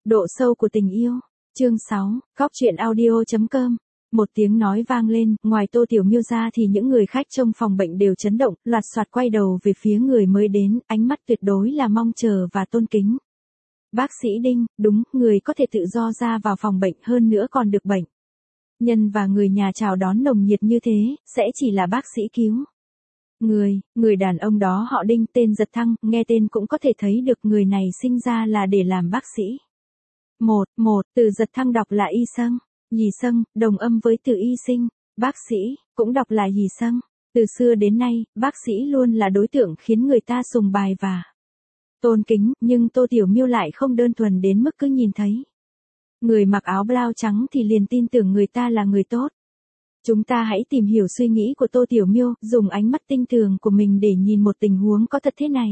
Độ sâu của tình yêu. Chương 6, Góc truyện audio.com. Một tiếng nói vang lên, ngoài Tô Tiểu Miêu ra thì những người khách trong phòng bệnh đều chấn động, loạt soạt quay đầu về phía người mới đến, ánh mắt tuyệt đối là mong chờ và tôn kính. Bác sĩ Đinh, đúng, người có thể tự do ra vào phòng bệnh, hơn nữa còn được bệnh nhân và người nhà chào đón nồng nhiệt như thế, sẽ chỉ là bác sĩ cứu. Người đàn ông đó họ Đinh, tên Giật Thăng, nghe tên cũng có thể thấy được người này sinh ra là để làm bác sĩ. Từ Giật Thăng đọc là y sâng, Yì sâng, đồng âm với từ y sinh, bác sĩ, cũng đọc là Yì sâng. Từ xưa đến nay, bác sĩ luôn là đối tượng khiến người ta sùng bài và tôn kính, nhưng Tô Tiểu Miêu lại không đơn thuần đến mức cứ nhìn thấy người mặc áo blau trắng thì liền tin tưởng người ta là người tốt. Chúng ta hãy tìm hiểu suy nghĩ của Tô Tiểu Miêu, dùng ánh mắt tinh tường của mình để nhìn một tình huống có thật thế này.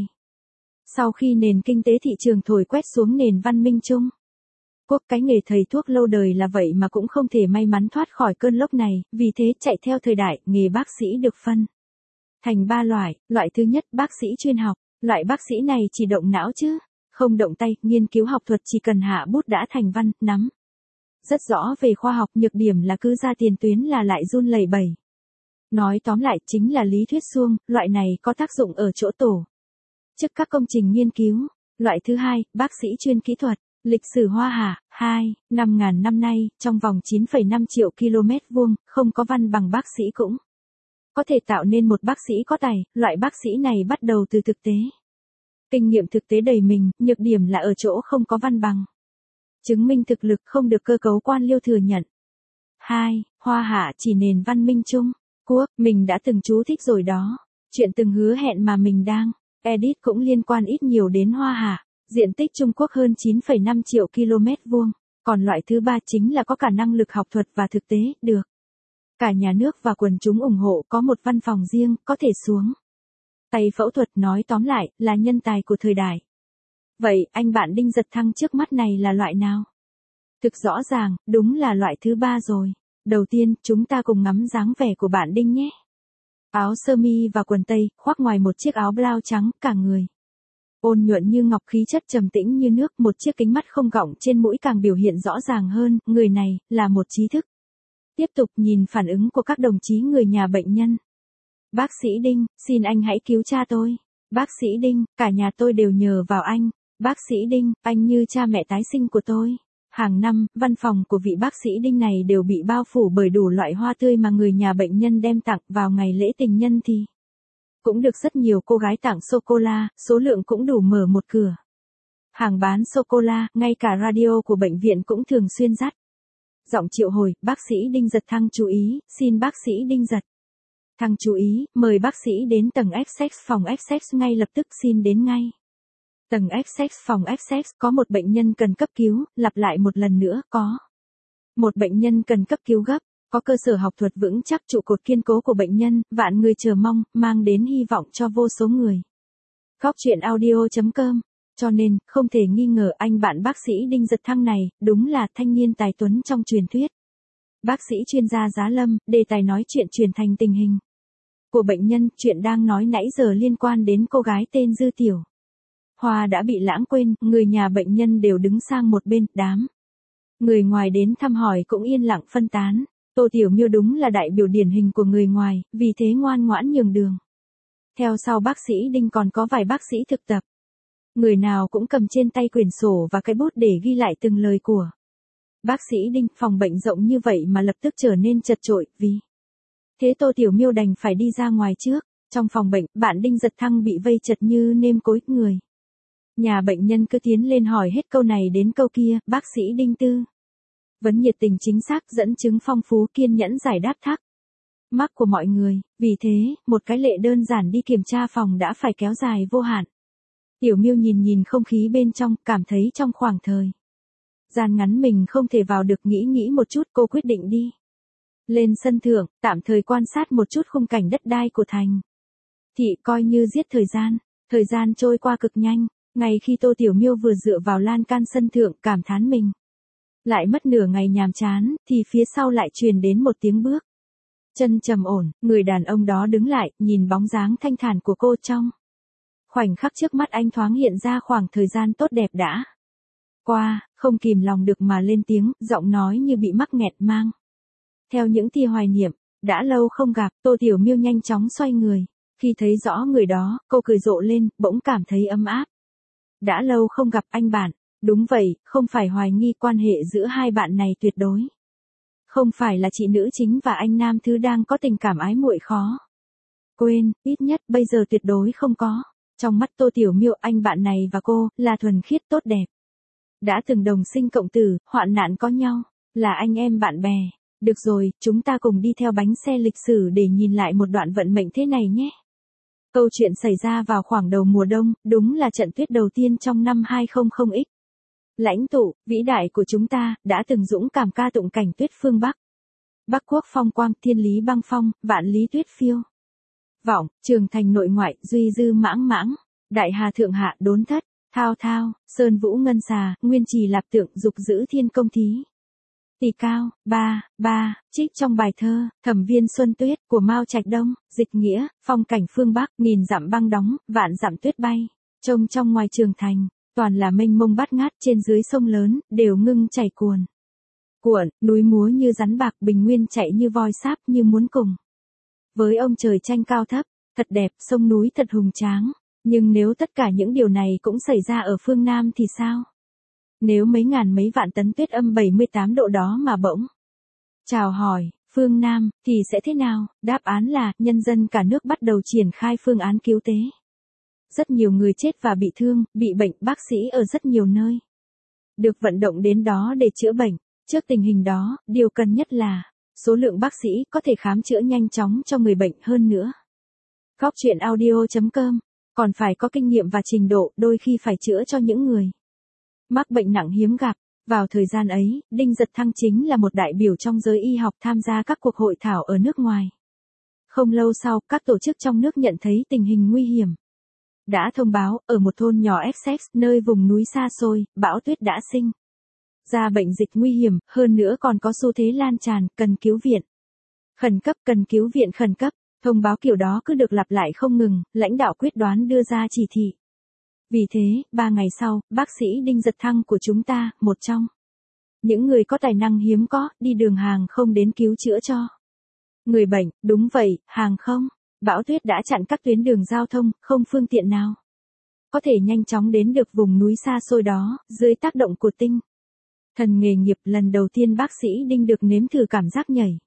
Sau khi nền kinh tế thị trường thổi quét xuống nền văn minh Trung Quốc, cái nghề thầy thuốc lâu đời là vậy mà cũng không thể may mắn thoát khỏi cơn lốc này, vì thế chạy theo thời đại, nghề bác sĩ được phân thành 3 loại. Loại thứ nhất, bác sĩ chuyên học. Loại bác sĩ này chỉ động não chứ không động tay, nghiên cứu học thuật chỉ cần hạ bút đã thành văn, nắm rất rõ về khoa học, nhược điểm là cứ ra tiền tuyến là lại run lẩy bẩy. Nói tóm lại chính là lý thuyết suông, loại này có tác dụng ở chỗ tổ chức các công trình nghiên cứu. Loại thứ hai, bác sĩ chuyên kỹ thuật. Lịch sử Hoa Hạ, 5.000 năm nay, trong vòng 9,5 triệu km vuông, không có văn bằng bác sĩ cũng có thể tạo nên một bác sĩ có tài. Loại bác sĩ này bắt đầu từ thực tế. Kinh nghiệm thực tế đầy mình, nhược điểm là ở chỗ không có văn bằng chứng minh thực lực, không được cơ cấu quan liêu thừa nhận. 2. Hoa Hạ chỉ nền văn minh Trung Quốc, mình đã từng chú thích rồi đó. Chuyện từng hứa hẹn mà mình đang edit cũng liên quan ít nhiều đến Hoa Hạ. Diện tích Trung Quốc hơn 9,5 triệu km vuông. Còn loại thứ ba chính là có cả năng lực học thuật và thực tế, được cả nhà nước và quần chúng ủng hộ, có một văn phòng riêng, có thể xuống tay phẫu thuật, nói tóm lại, là nhân tài của thời đại. Vậy, anh bạn Đinh Giật Thăng trước mắt này là loại nào? Thực rõ ràng, đúng là loại thứ ba rồi. Đầu tiên, chúng ta cùng ngắm dáng vẻ của bạn Đinh nhé. Áo sơ mi và quần tây, khoác ngoài một chiếc áo blau trắng, cả người ôn nhuận như ngọc, khí chất trầm tĩnh như nước, một chiếc kính mắt không gọng trên mũi càng biểu hiện rõ ràng hơn, người này là một trí thức. Tiếp tục nhìn phản ứng của các đồng chí người nhà bệnh nhân. Bác sĩ Đinh, xin anh hãy cứu cha tôi. Bác sĩ Đinh, cả nhà tôi đều nhờ vào anh. Bác sĩ Đinh, anh như cha mẹ tái sinh của tôi. Hàng năm, văn phòng của vị bác sĩ Đinh này đều bị bao phủ bởi đủ loại hoa tươi mà người nhà bệnh nhân đem tặng. Vào ngày lễ tình nhân thì cũng được rất nhiều cô gái tặng sô-cô-la, số lượng cũng đủ mở một cửa hàng bán sô-cô-la, ngay cả radio của bệnh viện cũng thường xuyên dắt giọng triệu hồi, bác sĩ Đinh Giật Thăng chú ý, xin bác sĩ Đinh Giật Thăng chú ý, mời bác sĩ đến tầng XX, phòng XX ngay lập tức, xin đến ngay tầng XX, phòng XX, có một bệnh nhân cần cấp cứu. Lặp lại một lần nữa, có một bệnh nhân cần cấp cứu gấp. Có cơ sở học thuật vững chắc, trụ cột kiên cố của bệnh nhân, vạn người chờ mong, mang đến hy vọng cho vô số người. Góc truyện audio.com. Cho nên, không thể nghi ngờ anh bạn bác sĩ Đinh Giật Thăng này, đúng là thanh niên tài tuấn trong truyền thuyết. Bác sĩ chuyên gia Giá Lâm, đề tài nói chuyện truyền thành tình hình của bệnh nhân. Chuyện đang nói nãy giờ liên quan đến cô gái tên Dư Tiểu Hoa đã bị lãng quên, người nhà bệnh nhân đều đứng sang một bên, đám người ngoài đến thăm hỏi cũng yên lặng phân tán. Tô Tiểu Miêu đúng là đại biểu điển hình của người ngoài, vì thế ngoan ngoãn nhường đường. Theo sau bác sĩ Đinh còn có vài bác sĩ thực tập. Người nào cũng cầm trên tay quyển sổ và cái bút để ghi lại từng lời của bác sĩ Đinh. Phòng bệnh rộng như vậy mà lập tức trở nên chật chội, vì thế Tô Tiểu Miêu đành phải đi ra ngoài trước. Trong phòng bệnh, bạn Đinh Giật Thăng bị vây chật như nêm cối, người nhà bệnh nhân cứ tiến lên hỏi hết câu này đến câu kia. Bác sĩ Đinh tư vấn nhiệt tình chính xác, dẫn chứng phong phú, kiên nhẫn giải đáp thắc mắc của mọi người. Vì thế, một cái lệ đơn giản đi kiểm tra phòng đã phải kéo dài vô hạn. Tiểu Miêu nhìn không khí bên trong, cảm thấy trong khoảng thời gian ngắn mình không thể vào được, nghĩ một chút, cô quyết định đi lên sân thượng, tạm thời quan sát một chút khung cảnh đất đai của thành thị, coi như giết thời gian. Thời gian trôi qua cực nhanh. Ngay khi Tô Tiểu Miêu vừa dựa vào lan can sân thượng, cảm thán mình lại mất nửa ngày nhàm chán, thì phía sau lại truyền đến một tiếng bước chân trầm ổn. Người đàn ông đó đứng lại, nhìn bóng dáng thanh thản của cô. Trong khoảnh khắc trước mắt anh thoáng hiện ra khoảng thời gian tốt đẹp đã qua, không kìm lòng được mà lên tiếng, giọng nói như bị mắc nghẹt mang. Theo những tia hoài niệm, đã lâu không gặp, Tô Tiểu Miêu nhanh chóng xoay người. Khi thấy rõ người đó, cô cười rộ lên, bỗng cảm thấy ấm áp. Đã lâu không gặp anh bạn. Đúng vậy, không phải hoài nghi quan hệ giữa hai bạn này tuyệt đối. Không phải là chị nữ chính và anh nam thứ đang có tình cảm ái muội khó quên, ít nhất bây giờ tuyệt đối không có. Trong mắt Tô Tiểu Miêu, anh bạn này và cô là thuần khiết tốt đẹp. Đã từng đồng sinh cộng tử, hoạn nạn có nhau, là anh em bạn bè. Được rồi, chúng ta cùng đi theo bánh xe lịch sử để nhìn lại một đoạn vận mệnh thế này nhé. Câu chuyện xảy ra vào khoảng đầu mùa đông, đúng là trận tuyết đầu tiên trong năm 200X. Lãnh tụ, vĩ đại của chúng ta, đã từng dũng cảm ca tụng cảnh tuyết phương Bắc. Bắc quốc phong quang, thiên lý băng phong, vạn lý tuyết phiêu. Vọng, trường thành nội ngoại, duy dư mãng mãng. Đại hà thượng hạ đốn thất, thao thao, sơn vũ ngân xà, nguyên trì lạp tượng, dục giữ thiên công thí. Tỳ cao, trích trong bài thơ, Thẩm viên Xuân Tuyết, của Mao Trạch Đông, dịch nghĩa, phong cảnh phương Bắc, nghìn dặm băng đóng, vạn dặm tuyết bay. Trông trong ngoài trường thành, toàn là mênh mông bát ngát, trên dưới sông lớn, đều ngưng chảy cuồn. Cuộn, núi múa như rắn bạc, bình nguyên chạy như voi sáp, như muốn cùng. Với ông trời tranh cao thấp, thật đẹp, sông núi thật hùng tráng. Nhưng nếu tất cả những điều này cũng xảy ra ở phương Nam thì sao? Nếu mấy ngàn mấy vạn tấn tuyết âm 78 độ đó mà bỗng chào hỏi, phương Nam, thì sẽ thế nào? Đáp án là, nhân dân cả nước bắt đầu triển khai phương án cứu tế. Rất nhiều người chết và bị thương, bị bệnh, bác sĩ ở rất nhiều nơi được vận động đến đó để chữa bệnh. Trước tình hình đó, điều cần nhất là số lượng bác sĩ có thể khám chữa nhanh chóng cho người bệnh hơn nữa. Góc truyện audio.com, còn phải có kinh nghiệm và trình độ, đôi khi phải chữa cho những người mắc bệnh nặng hiếm gặp. Vào thời gian ấy, Đinh Giật Thăng chính là một đại biểu trong giới y học tham gia các cuộc hội thảo ở nước ngoài. Không lâu sau, các tổ chức trong nước nhận thấy tình hình nguy hiểm. Đã thông báo, ở một thôn nhỏ Essex, nơi vùng núi xa xôi, bão tuyết đã sinh ra bệnh dịch nguy hiểm, hơn nữa còn có xu thế lan tràn, cần cứu viện. Khẩn cấp, cần cứu viện khẩn cấp. Thông báo kiểu đó cứ được lặp lại không ngừng, lãnh đạo quyết đoán đưa ra chỉ thị. Vì thế, 3 ngày sau, bác sĩ Đinh Giật Thăng của chúng ta, một trong những người có tài năng hiếm có, đi đường hàng không đến cứu chữa cho người bệnh. Đúng vậy, hàng không. Bão tuyết đã chặn các tuyến đường giao thông, không phương tiện nào có thể nhanh chóng đến được vùng núi xa xôi đó, dưới tác động của tinh thần nghề nghiệp. Lần đầu tiên bác sĩ Đinh được nếm thử cảm giác nhảy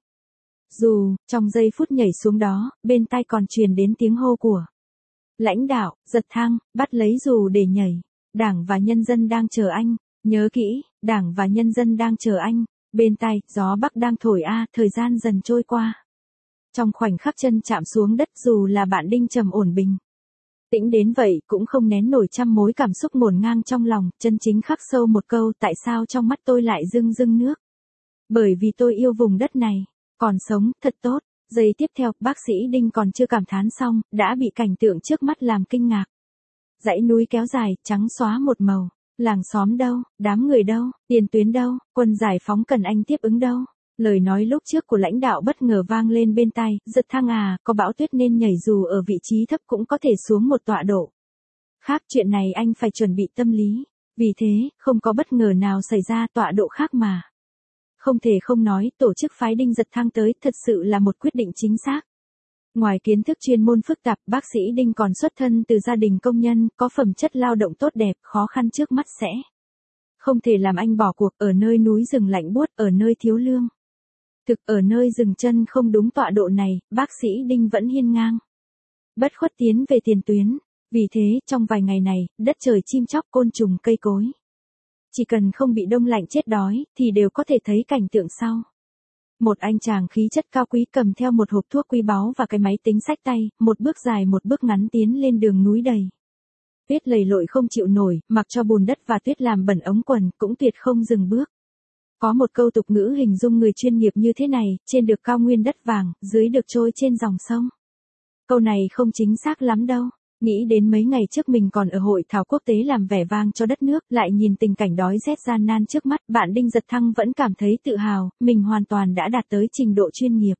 dù. Trong giây phút nhảy xuống đó, bên tai còn truyền đến tiếng hô của lãnh đạo: Giật Thăng, bắt lấy dù để nhảy. Đảng và nhân dân đang chờ anh. Nhớ kỹ, Đảng và nhân dân đang chờ anh. Bên tai, gió bắc đang thổi thời gian dần trôi qua. Trong khoảnh khắc chân chạm xuống đất, dù là bạn Đinh trầm ổn bình tĩnh đến vậy, cũng không nén nổi trăm mối cảm xúc ngổn ngang trong lòng, chân chính khắc sâu một câu: tại sao trong mắt tôi lại rưng rưng nước? Bởi vì tôi yêu vùng đất này. Còn sống, thật tốt. Giây tiếp theo, bác sĩ Đinh còn chưa cảm thán xong, đã bị cảnh tượng trước mắt làm kinh ngạc. Dãy núi kéo dài, trắng xóa một màu. Làng xóm đâu, đám người đâu, tiền tuyến đâu, quân giải phóng cần anh tiếp ứng đâu. Lời nói lúc trước của lãnh đạo bất ngờ vang lên bên tai: Giật Thăng à, có bão tuyết nên nhảy dù ở vị trí thấp cũng có thể xuống một tọa độ. Khác, chuyện này anh phải chuẩn bị tâm lý. Vì thế, không có bất ngờ nào xảy ra, tọa độ khác mà. Không thể không nói, tổ chức phái Đinh Giật Thăng tới thật sự là một quyết định chính xác. Ngoài kiến thức chuyên môn phức tạp, bác sĩ Đinh còn xuất thân từ gia đình công nhân, có phẩm chất lao động tốt đẹp, khó khăn trước mắt sẽ không thể làm anh bỏ cuộc. Ở nơi núi rừng lạnh buốt, ở nơi thiếu lương thực, ở nơi dừng chân không đúng tọa độ này, bác sĩ Đinh vẫn hiên ngang bất khuất tiến về tiền tuyến. Vì thế, trong vài ngày này, đất trời chim chóc, côn trùng, cây cối, chỉ cần không bị đông lạnh chết đói, thì đều có thể thấy cảnh tượng sau. Một anh chàng khí chất cao quý cầm theo một hộp thuốc quý báu và cái máy tính xách tay, một bước dài một bước ngắn tiến lên đường núi đầy tuyết lầy lội không chịu nổi, mặc cho bùn đất và tuyết làm bẩn ống quần, cũng tuyệt không dừng bước. Có một câu tục ngữ hình dung người chuyên nghiệp như thế này: trên được cao nguyên đất vàng, dưới được trôi trên dòng sông. Câu này không chính xác lắm đâu. Nghĩ đến mấy ngày trước mình còn ở hội thảo quốc tế làm vẻ vang cho đất nước, lại nhìn tình cảnh đói rét gian nan trước mắt, bạn Đinh Giật Thăng vẫn cảm thấy tự hào, mình hoàn toàn đã đạt tới trình độ chuyên nghiệp.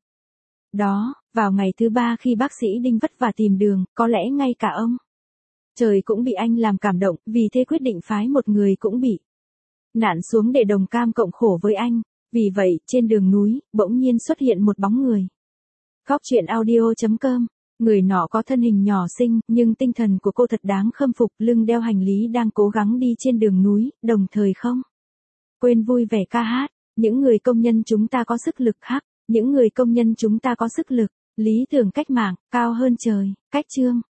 Đó, vào ngày thứ 3 khi bác sĩ Đinh vất vả tìm đường, có lẽ ngay cả ông trời cũng bị anh làm cảm động, vì thế quyết định phái một người cũng bị nạn xuống để đồng cam cộng khổ với anh. Vì vậy, trên đường núi, bỗng nhiên xuất hiện một bóng người. Góc chuyện audio.com. Người nọ có thân hình nhỏ xinh, nhưng tinh thần của cô thật đáng khâm phục, lưng đeo hành lý đang cố gắng đi trên đường núi, đồng thời không quên vui vẻ ca hát. Những người công nhân chúng ta có sức lực khác, những người công nhân chúng ta có sức lực, lý tưởng cách mạng, cao hơn trời, cách chương.